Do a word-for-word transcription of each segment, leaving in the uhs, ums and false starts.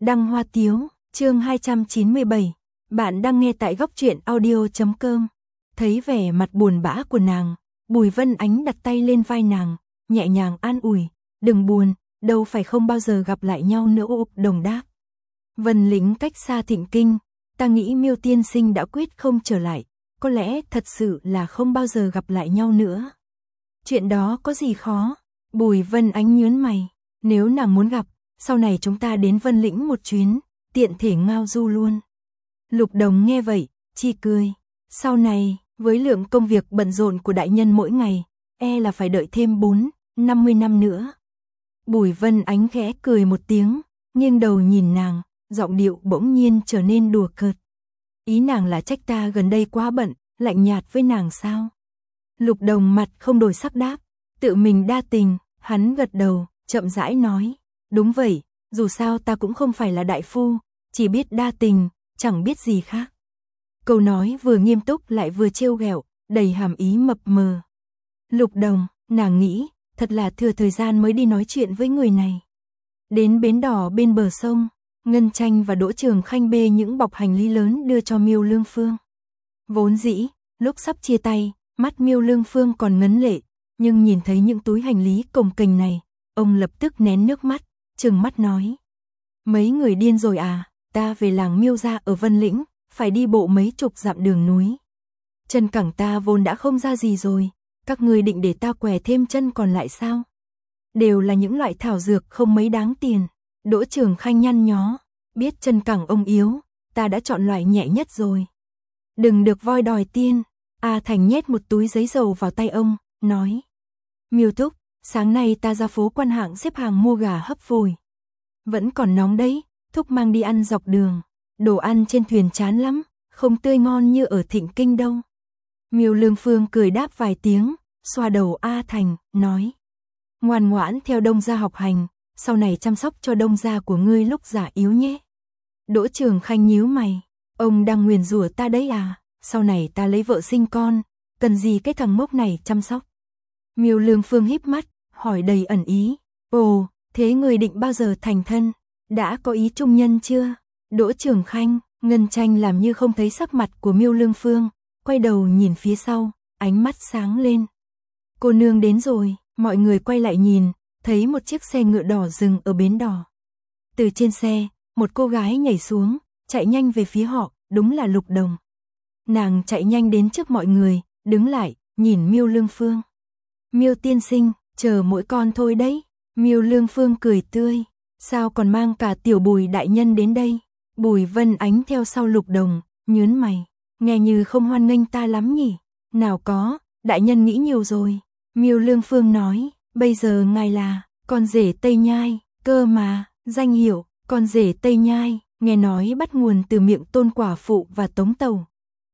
Đăng Hoa Tiếu, chương hai trăm chín mươi bảy. Bạn đang nghe tại góc truyện audio chấm com. Thấy vẻ mặt buồn bã của nàng, Bùi Vân Ánh đặt tay lên vai nàng, nhẹ nhàng an ủi, đừng buồn, đâu phải không bao giờ gặp lại nhau nữa. Úp đồng đáp. Vân Lĩnh cách xa Thịnh Kinh, ta nghĩ Miêu tiên sinh đã quyết không trở lại, có lẽ thật sự là không bao giờ gặp lại nhau nữa. Chuyện đó có gì khó? Bùi Vân Ánh nhướng mày, nếu nàng muốn gặp, sau này chúng ta đến Vân Lĩnh một chuyến, tiện thể ngao du luôn. Lục Đồng nghe vậy, chi cười, sau này, với lượng công việc bận rộn của đại nhân mỗi ngày, e là phải đợi thêm bốn, năm mươi năm nữa. Bùi Vân Ánh khẽ cười một tiếng, nghiêng đầu nhìn nàng, giọng điệu bỗng nhiên trở nên đùa cợt. Ý nàng là trách ta gần đây quá bận, lạnh nhạt với nàng sao? Lục Đồng mặt không đổi sắc đáp, tự mình đa tình. Hắn gật đầu, chậm rãi nói, đúng vậy, dù sao ta cũng không phải là đại phu, chỉ biết đa tình, chẳng biết gì khác. Câu nói vừa nghiêm túc lại vừa trêu ghẹo, đầy hàm ý mập mờ. Lục Đồng, nàng nghĩ, thật là thừa thời gian mới đi nói chuyện với người này. Đến bến đỏ bên bờ sông, Ngân Tranh và Đỗ Trường Khanh bê những bọc hành lý lớn đưa cho Miêu Lương Phương. Vốn dĩ, lúc sắp chia tay, mắt Miêu Lương Phương còn ngấn lệ, nhưng nhìn thấy những túi hành lý cồng kềnh này, ông lập tức nén nước mắt, trừng mắt nói. Mấy người điên rồi à, ta về làng Miêu gia ở Vân Lĩnh, phải đi bộ mấy chục dặm đường núi. Chân cẳng ta vốn đã không ra gì rồi, các người định để ta què thêm chân còn lại sao? Đều là những loại thảo dược không mấy đáng tiền. Đỗ Trường Khanh nhăn nhó, biết chân cẳng ông yếu, ta đã chọn loại nhẹ nhất rồi. Đừng được voi đòi tiên. A Thành nhét một túi giấy dầu vào tay ông, nói. Miêu thúc, sáng nay ta ra phố Quan Hạng xếp hàng mua gà hấp vùi. Vẫn còn nóng đấy, thúc mang đi ăn dọc đường. Đồ ăn trên thuyền chán lắm, không tươi ngon như ở Thịnh Kinh đâu. Miêu Lương Phương cười đáp vài tiếng, xoa đầu A Thành, nói. Ngoan ngoãn theo Đông gia học hành, sau này chăm sóc cho Đông gia của ngươi lúc già yếu nhé. Đỗ Trường Khanh nhíu mày, ông đang nguyền rủa ta đấy à, sau này ta lấy vợ sinh con, cần gì cái thằng mốc này chăm sóc. Miêu Lương Phương híp mắt, hỏi đầy ẩn ý, ồ, thế người định bao giờ thành thân, đã có ý trung nhân chưa? Đỗ Trường Khanh, Ngân Tranh làm như không thấy sắc mặt của Miêu Lương Phương, quay đầu nhìn phía sau, ánh mắt sáng lên. Cô nương đến rồi, mọi người quay lại nhìn, thấy một chiếc xe ngựa đỏ dừng ở bến đỏ. Từ trên xe, một cô gái nhảy xuống, chạy nhanh về phía họ, đúng là Lục Đồng. Nàng chạy nhanh đến trước mọi người, đứng lại, nhìn Miêu Lương Phương. Miêu tiên sinh, chờ mỗi con thôi đấy. Miêu Lương Phương cười tươi, sao còn mang cả tiểu Bùi đại nhân đến đây? Bùi Vân Ánh theo sau Lục Đồng, nhướng mày, nghe như không hoan nghênh ta lắm nhỉ? Nào có, đại nhân nghĩ nhiều rồi. Miêu Lương Phương nói, bây giờ ngài là con rể Tây Nhai, cơ mà, danh hiệu con rể Tây Nhai, nghe nói bắt nguồn từ miệng Tôn quả phụ và Tống Tàu.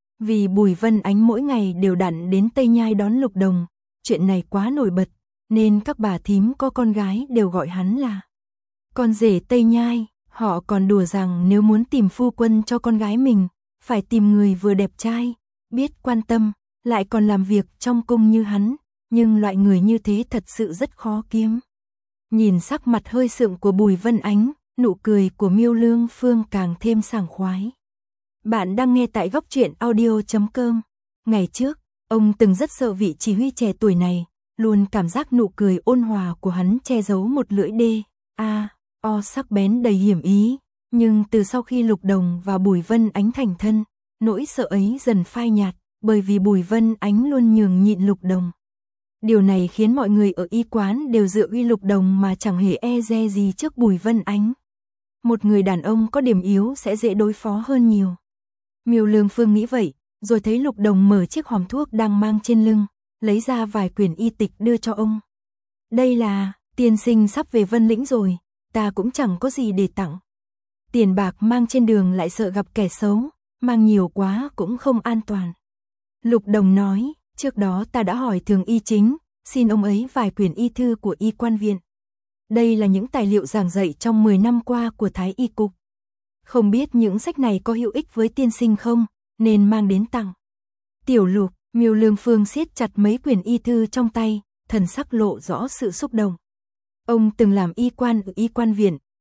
Vì Bùi Vân Ánh mỗi ngày đều đặn đến Tây Nhai đón Lục Đồng, chuyện này quá nổi bật, nên các bà thím có con gái đều gọi hắn là con rể Tây Nhai. Họ còn đùa rằng nếu muốn tìm phu quân cho con gái mình, phải tìm người vừa đẹp trai, biết quan tâm, lại còn làm việc trong cung như hắn, nhưng loại người như thế thật sự rất khó kiếm. Nhìn sắc mặt hơi sượng của Bùi Vân Ánh, nụ cười của Miêu Lương Phương càng thêm sảng khoái. Bạn đang nghe tại góc truyện audio chấm com. Ngày trước, ông từng rất sợ vị chỉ huy trẻ tuổi này, luôn cảm giác nụ cười ôn hòa của hắn che giấu một lưỡi đê, a, o sắc bén đầy hiểm ý. Nhưng từ sau khi Lục Đồng và Bùi Vân Ánh thành thân, nỗi sợ ấy dần phai nhạt, bởi vì Bùi Vân Ánh luôn nhường nhịn Lục Đồng. Điều này khiến mọi người ở y quán đều dựa uy Lục Đồng mà chẳng hề e dè gì trước Bùi Vân Ánh. Một người đàn ông có điểm yếu sẽ dễ đối phó hơn nhiều. Miêu Lương Phương nghĩ vậy, rồi thấy Lục Đồng mở chiếc hòm thuốc đang mang trên lưng, lấy ra vài quyển y tịch đưa cho ông. Đây là, tiên sinh sắp về Vân Lĩnh rồi, ta cũng chẳng có gì để tặng. Tiền bạc mang trên đường lại sợ gặp kẻ xấu, mang nhiều quá cũng không an toàn. Lục Đồng nói, trước đó ta đã hỏi Thường Y Chính, xin ông ấy vài quyển y thư của y quan viện. Đây là những tài liệu giảng dạy trong mười năm qua của Thái Y Cục. Không biết những sách này có hữu ích với tiên sinh không, nên mang đến tặng. Tiểu Lục, Miêu Lương Phương siết chặt mấy quyển y thư trong tay, thần sắc lộ rõ sự xúc động. Ông từng làm y quan ở y quan viện,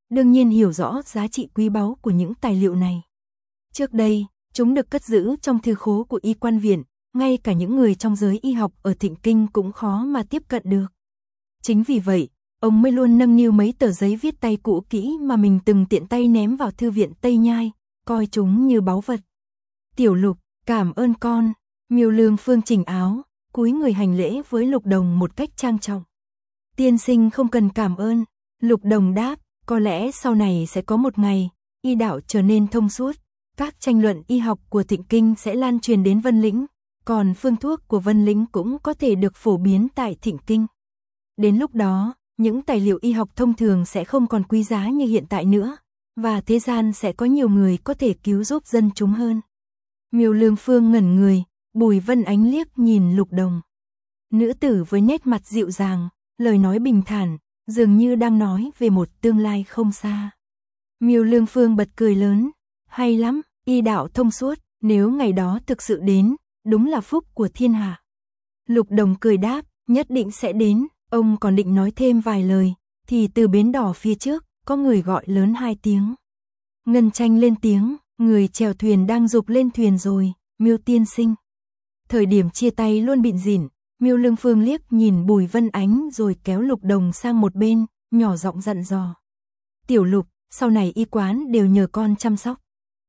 đương nhiên hiểu rõ giá trị quý báu của những tài liệu này. Trước đây, chúng được cất giữ trong thư khố của y quan viện, ngay cả những người trong giới y học ở Thịnh Kinh cũng khó mà tiếp cận được. Chính vì vậy, ông mới luôn nâng niu mấy tờ giấy viết tay cũ kỹ mà mình từng tiện tay ném vào thư viện Tây Nhai, coi chúng như báu vật. Tiểu Lục, cảm ơn con. Miêu Lương Phương chỉnh áo, cúi người hành lễ với Lục Đồng một cách trang trọng. Tiên sinh không cần cảm ơn. Lục Đồng đáp, có lẽ sau này sẽ có một ngày, y đạo trở nên thông suốt, các tranh luận y học của Thịnh Kinh sẽ lan truyền đến Vân Lĩnh, còn phương thuốc của Vân Lĩnh cũng có thể được phổ biến tại Thịnh Kinh. Đến lúc đó, những tài liệu y học thông thường sẽ không còn quý giá như hiện tại nữa, và thế gian sẽ có nhiều người có thể cứu giúp dân chúng hơn. Miêu Lương Phương ngẩn người, Bùi Vân Ánh liếc nhìn Lục Đồng. Nữ tử với nét mặt dịu dàng, lời nói bình thản, dường như đang nói về một tương lai không xa. Miêu Lương Phương bật cười lớn, hay lắm, y đạo thông suốt, nếu ngày đó thực sự đến, đúng là phúc của thiên hạ. Lục Đồng cười đáp, nhất định sẽ đến. Ông còn định nói thêm vài lời, thì từ bến đỏ phía trước, có người gọi lớn hai tiếng. Ngân Tranh lên tiếng, người chèo thuyền đang dục lên thuyền rồi, Miêu tiên sinh. Thời điểm chia tay luôn bịn rỉn, Miêu Lương Phương liếc nhìn Bùi Vân Ánh rồi kéo Lục Đồng sang một bên, nhỏ giọng dặn dò. Tiểu Lục, sau này y quán đều nhờ con chăm sóc.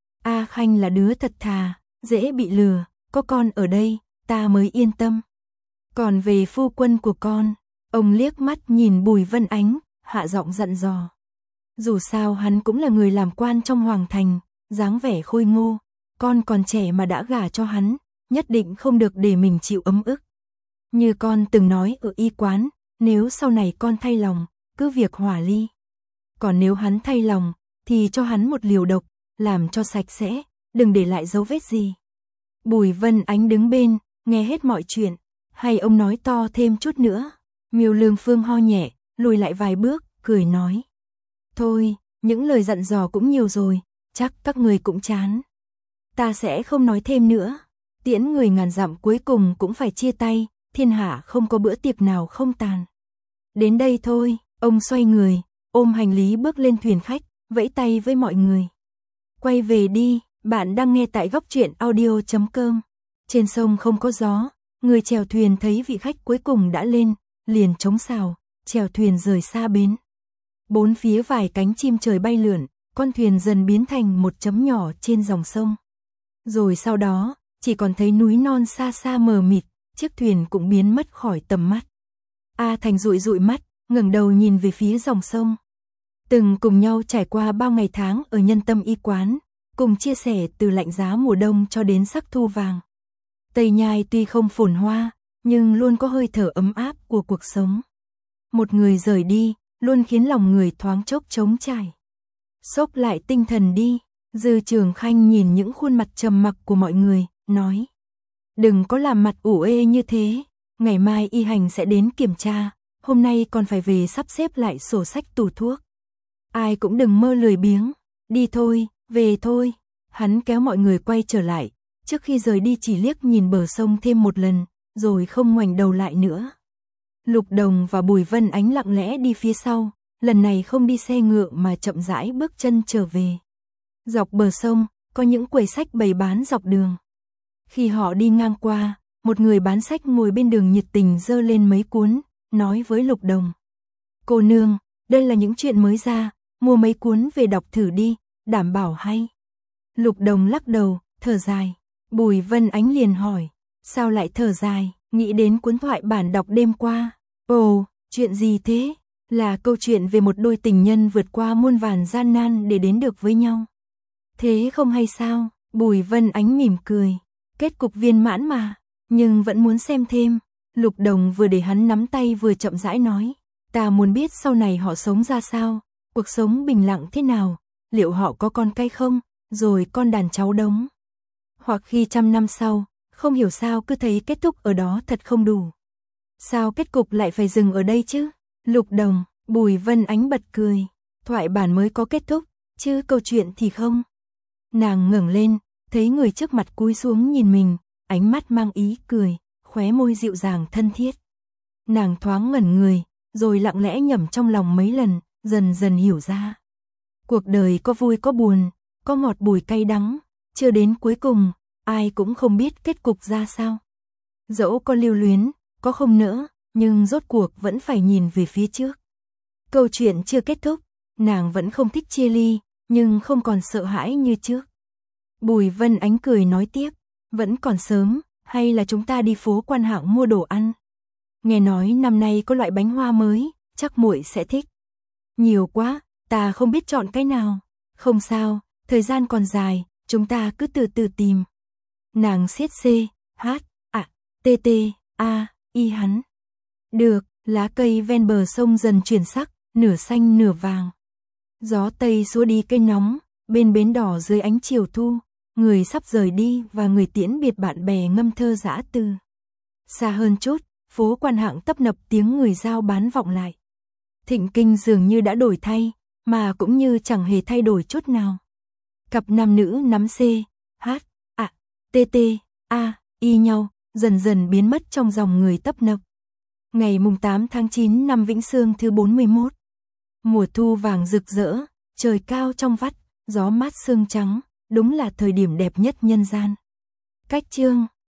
A Khanh là đứa thật thà, dễ bị lừa, có con ở đây, ta mới yên tâm. Còn về phu quân của con, ông liếc mắt nhìn Bùi Vân Ánh, hạ giọng dặn dò. Dù sao hắn cũng là người làm quan trong hoàng thành, dáng vẻ khôi ngô, con còn trẻ mà đã gả cho hắn, nhất định không được để mình chịu ấm ức. Như con từng nói ở y quán, nếu sau này con thay lòng, cứ việc hỏa ly. Còn nếu hắn thay lòng, thì cho hắn một liều độc, làm cho sạch sẽ, đừng để lại dấu vết gì. Bùi Vân Ánh đứng bên, nghe hết mọi chuyện, hay ông nói to thêm chút nữa. Miêu Lương Phương ho nhẹ, lùi lại vài bước, cười nói. Thôi, những lời dặn dò cũng nhiều rồi, chắc các người cũng chán. Ta sẽ không nói thêm nữa. Tiễn người ngàn dặm cuối cùng cũng phải chia tay, thiên hạ không có bữa tiệc nào không tàn. Đến đây thôi, ông xoay người, ôm hành lý bước lên thuyền khách, vẫy tay với mọi người. Quay về đi, bạn đang nghe tại góc truyện audio chấm com. Trên sông không có gió, người chèo thuyền thấy vị khách cuối cùng đã lên, liền chống sào, chèo thuyền rời xa bến. Bốn phía vài cánh chim trời bay lượn, con thuyền dần biến thành một chấm nhỏ trên dòng sông. Rồi sau đó, chỉ còn thấy núi non xa xa mờ mịt, chiếc thuyền cũng biến mất khỏi tầm mắt. A Thành dụi dụi mắt, ngẩng đầu nhìn về phía dòng sông. Từng cùng nhau trải qua bao ngày tháng ở Nhân Tâm y quán, cùng chia sẻ từ lạnh giá mùa đông cho đến sắc thu vàng. Tây Nhai tuy không phồn hoa, nhưng luôn có hơi thở ấm áp của cuộc sống. Một người rời đi, luôn khiến lòng người thoáng chốc trống trải. Xốc lại tinh thần đi, Dư Trường Khanh nhìn những khuôn mặt trầm mặc của mọi người, nói. Đừng có làm mặt ủ ê như thế, ngày mai y hành sẽ đến kiểm tra, hôm nay còn phải về sắp xếp lại sổ sách tủ thuốc. Ai cũng đừng mơ lười biếng, đi thôi, về thôi. Hắn kéo mọi người quay trở lại, trước khi rời đi chỉ liếc nhìn bờ sông thêm một lần, rồi không ngoảnh đầu lại nữa. Lục Đồng và Bùi Vân Ánh lặng lẽ đi phía sau, lần này không đi xe ngựa mà chậm rãi bước chân trở về. Dọc bờ sông, có những quầy sách bày bán dọc đường. Khi họ đi ngang qua, một người bán sách ngồi bên đường nhiệt tình giơ lên mấy cuốn, nói với Lục Đồng. Cô nương, đây là những chuyện mới ra, mua mấy cuốn về đọc thử đi, đảm bảo hay. Lục Đồng lắc đầu, thở dài. Bùi Vân Ánh liền hỏi, sao lại thở dài, nghĩ đến cuốn thoại bản đọc đêm qua. Ồ, chuyện gì thế? Là câu chuyện về một đôi tình nhân vượt qua muôn vàn gian nan để đến được với nhau. Thế không hay sao? Bùi Vân Ánh mỉm cười. Kết cục viên mãn mà, nhưng vẫn muốn xem thêm. Lục Đồng vừa để hắn nắm tay vừa chậm rãi nói. Ta muốn biết sau này họ sống ra sao, cuộc sống bình lặng thế nào, liệu họ có con cái không, rồi con đàn cháu đống. Hoặc khi trăm năm sau, không hiểu sao cứ thấy kết thúc ở đó thật không đủ. Sao kết cục lại phải dừng ở đây chứ? Lục Đồng, Bùi Vân Ánh bật cười. Thoại bản mới có kết thúc, chứ câu chuyện thì không. Nàng ngẩng lên, thấy người trước mặt cúi xuống nhìn mình, ánh mắt mang ý cười, khóe môi dịu dàng thân thiết. Nàng thoáng ngẩn người, rồi lặng lẽ nhẩm trong lòng mấy lần, dần dần hiểu ra. Cuộc đời có vui có buồn, có ngọt bùi cay đắng, chưa đến cuối cùng, ai cũng không biết kết cục ra sao. Dẫu có lưu luyến, có không nỡ, nhưng rốt cuộc vẫn phải nhìn về phía trước. Câu chuyện chưa kết thúc, nàng vẫn không thích chia ly, nhưng không còn sợ hãi như trước. Bùi Vân Ánh cười nói tiếp, vẫn còn sớm, hay là chúng ta đi phố Quan Hạng mua đồ ăn. Nghe nói năm nay có loại bánh hoa mới, chắc muội sẽ thích. Nhiều quá, ta không biết chọn cái nào. Không sao, thời gian còn dài, chúng ta cứ từ từ tìm. Nàng siết C, H, A, T T, A, Y hắn. Được, lá cây ven bờ sông dần chuyển sắc, nửa xanh nửa vàng. Gió tây xua đi cây nóng, bên bến đỏ dưới ánh chiều thu, người sắp rời đi và người tiễn biệt bạn bè ngâm thơ dã từ. Xa hơn chút, phố Quan Hạng tấp nập tiếng người giao bán vọng lại. Thịnh Kinh dường như đã đổi thay, mà cũng như chẳng hề thay đổi chút nào. Cặp nam nữ nắm C, H, A, T T, A, Y nhau, dần dần biến mất trong dòng người tấp nập. Ngày mùng tám tháng chín năm Vĩnh Sương thứ bốn mươi mốt. Mùa thu vàng rực rỡ, trời cao trong vắt, gió mát sương trắng, đúng là thời điểm đẹp nhất nhân gian. Cách chương